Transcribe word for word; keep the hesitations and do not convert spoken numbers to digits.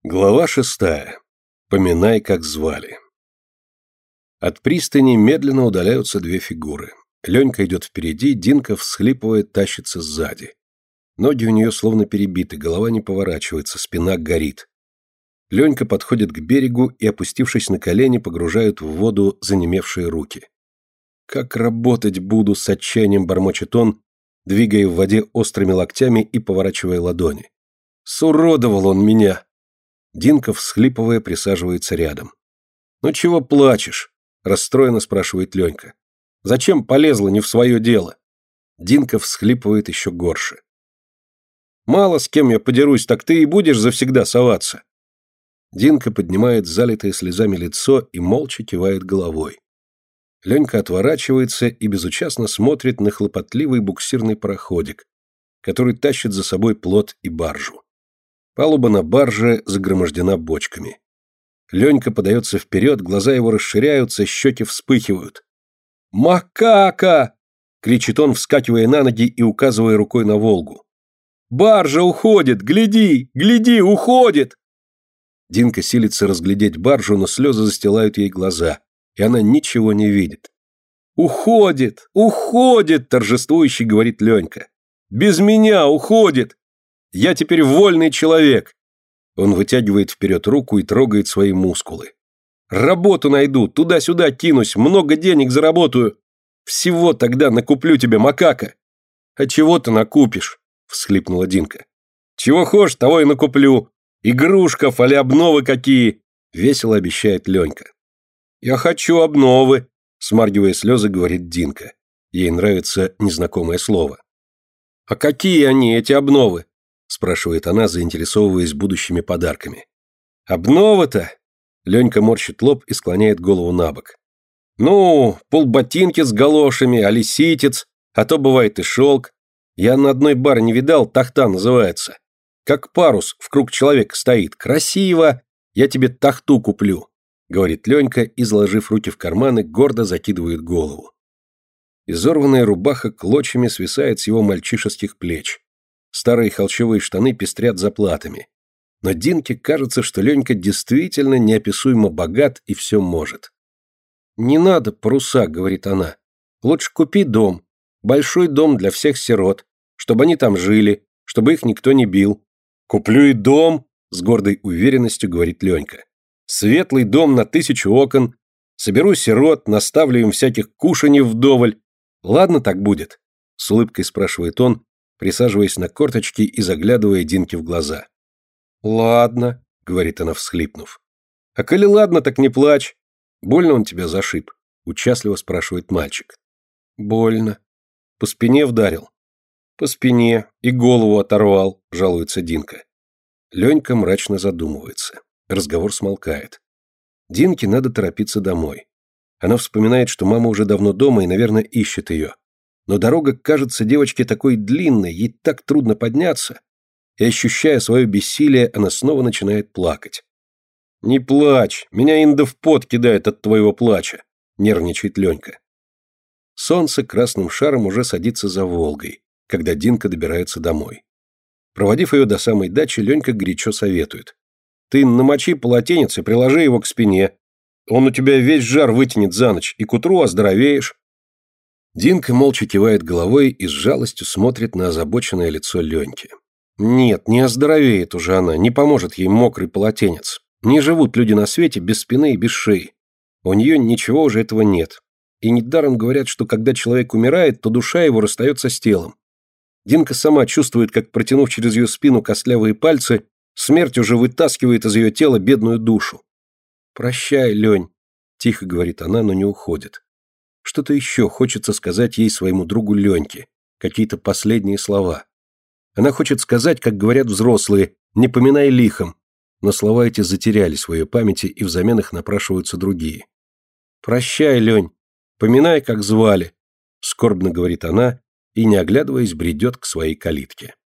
Глава шестая. Поминай, как звали. От пристани медленно удаляются две фигуры. Ленька идет впереди, Динка, всхлипывая, тащится сзади. Ноги у нее словно перебиты, голова не поворачивается, спина горит. Ленька подходит к берегу и, опустившись на колени, погружают в воду занемевшие руки. «Как работать буду?» — с отчаянием бормочет он, двигая в воде острыми локтями и поворачивая ладони. «Суродовал он меня!» Динка, всхлипывая, присаживается рядом. «Ну чего плачешь?» – расстроенно спрашивает Ленька. «Зачем полезла не в свое дело?» Динка всхлипывает еще горше. «Мало с кем я подерусь, так ты и будешь завсегда соваться». Динка поднимает залитое слезами лицо и молча кивает головой. Ленька отворачивается и безучастно смотрит на хлопотливый буксирный пароходик, который тащит за собой плот и баржу. Палуба на барже загромождена бочками. Ленька подается вперед, глаза его расширяются, щеки вспыхивают. «Макака!» — кричит он, вскакивая на ноги и указывая рукой на Волгу. «Баржа уходит! Гляди! Гляди! Уходит!» Динка силится разглядеть баржу, но слезы застилают ей глаза, и она ничего не видит. «Уходит! Уходит!» — торжествующе говорит Ленька. «Без меня уходит! Я теперь вольный человек!» Он вытягивает вперед руку и трогает свои мускулы. «Работу найду, туда-сюда кинусь, много денег заработаю. Всего тогда накуплю тебе, макака!» «А чего ты накупишь?» — всхлипнула Динка. «Чего хочешь, того и накуплю. Игрушков, али обновы какие!» — весело обещает Ленька. «Я хочу обновы!» — смаргивая слезы, говорит Динка. Ей нравится незнакомое слово. «А какие они, эти обновы?» — спрашивает она, заинтересовываясь будущими подарками. «Обнова-то?» — Ленька морщит лоб и склоняет голову на бок. «Ну, полботинки с галошами, али ситец, а то бывает и шелк. Я на одной баре не видал, тахта называется. Как парус в круг человека стоит. Красиво! Я тебе тахту куплю», — говорит Ленька и, заложив руки в карманы, гордо закидывает голову. Изорванная рубаха клочьями свисает с его мальчишеских плеч. Старые холщовые штаны пестрят заплатами. Но Динке кажется, что Ленька действительно неописуемо богат и все может. «Не надо паруса», — говорит она. «Лучше купи дом. Большой дом для всех сирот, чтобы они там жили, чтобы их никто не бил». «Куплю и дом», — с гордой уверенностью говорит Ленька. «Светлый дом на тысячу окон. Соберу сирот, наставлю им всяких кушаний вдоволь. Ладно так будет?» — с улыбкой спрашивает он, присаживаясь на корточки и заглядывая Динке в глаза. «Ладно», — говорит она, всхлипнув. «А коли ладно, так не плачь. Больно он тебя зашиб?» — участливо спрашивает мальчик. «Больно. По спине вдарил?» «По спине. И голову оторвал», — жалуется Динка. Ленька мрачно задумывается. Разговор смолкает. Динке надо торопиться домой. Она вспоминает, что мама уже давно дома и, наверное, ищет ее. Но дорога кажется девочке такой длинной, ей так трудно подняться. И, ощущая свое бессилие, она снова начинает плакать. «Не плачь, меня инда в пот кидает от твоего плача», — нервничает Ленька. Солнце красным шаром уже садится за Волгой, когда Динка добирается домой. Проводив ее до самой дачи, Ленька горячо советует. «Ты намочи полотенец и приложи его к спине. Он у тебя весь жар вытянет за ночь, и к утру оздоровеешь». Динка молча кивает головой и с жалостью смотрит на озабоченное лицо Леньки. Нет, не оздоровеет уже она, не поможет ей мокрый полотенец. Не живут люди на свете без спины и без шеи. У нее ничего уже этого нет. И недаром говорят, что когда человек умирает, то душа его расстается с телом. Динка сама чувствует, как, протянув через ее спину костлявые пальцы, смерть уже вытаскивает из ее тела бедную душу. «Прощай, Лень», — тихо говорит она, но не уходит. Что-то еще хочется сказать ей, своему другу Леньке, какие-то последние слова. Она хочет сказать, как говорят взрослые, не поминай лихом, но слова эти затерялись в ее памяти, и взамен их напрашиваются другие. «Прощай, Лень, поминай, как звали», — скорбно говорит она и, не оглядываясь, бредет к своей калитке.